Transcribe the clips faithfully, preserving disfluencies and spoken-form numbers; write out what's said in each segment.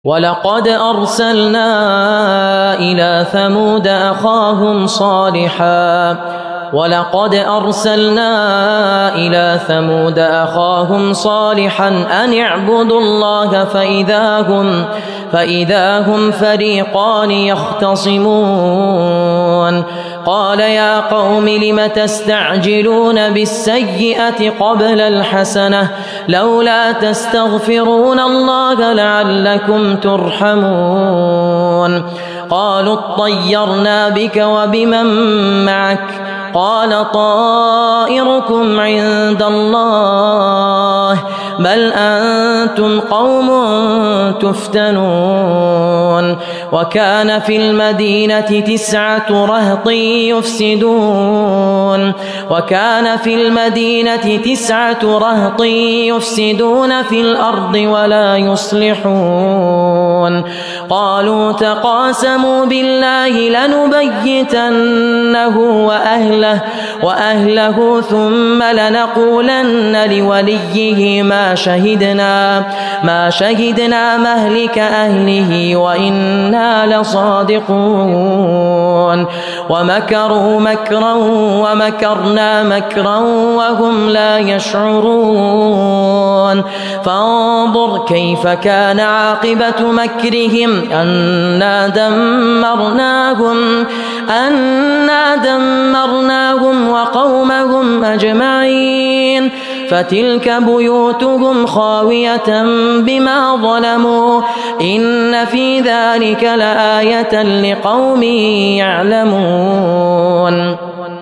ولقد أرسلنا إلى ثمود أخاهم صالحا ولقد أرسلنا إلى ثمود أخاهم صالحا أن اعبدوا الله فإذا هم فإذا هم فريقان يختصمون قال يا قوم لم تستعجلون بالسيئة قبل الحسنة لولا تستغفرون الله لعلكم ترحمون قالوا اطيرنا بك وبمن معك قال طائركم عند الله بل أنتم قوم تفتنون وكان في المدينة تسعة رهط يفسدون وكان في المدينة تسعة رهط يفسدون في الأرض ولا يصلحون قالوا تقاسموا بالله لنبيتنه وأهله وأهله ثم لنقولن لوليه ما شهدنا ما شهدنا مهلك أهله وإنا لصادقون ومكروا مكرا ومكرنا مكرا وهم لا يشعرون فانظر كيف كان عاقبة مكرهم أنا دمرناهم أنا دمرناهم وقومهم أجمعين فتلك بيوتهم خاوية بما ظلموا إن في ذلك لآية لقوم يعلمون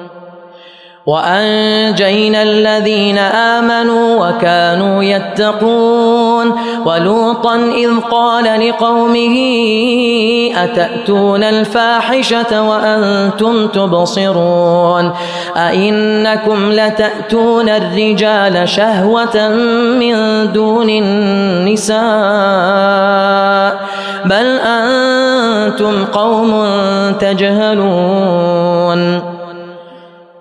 وأنجينا الذين آمنوا وكانوا يتقون ولوطا إذ قال لقومه أتأتون الفاحشة وأنتم تبصرون أئنكم لتأتون الرجال شهوة من دون النساء بل أنتم قوم تجهلون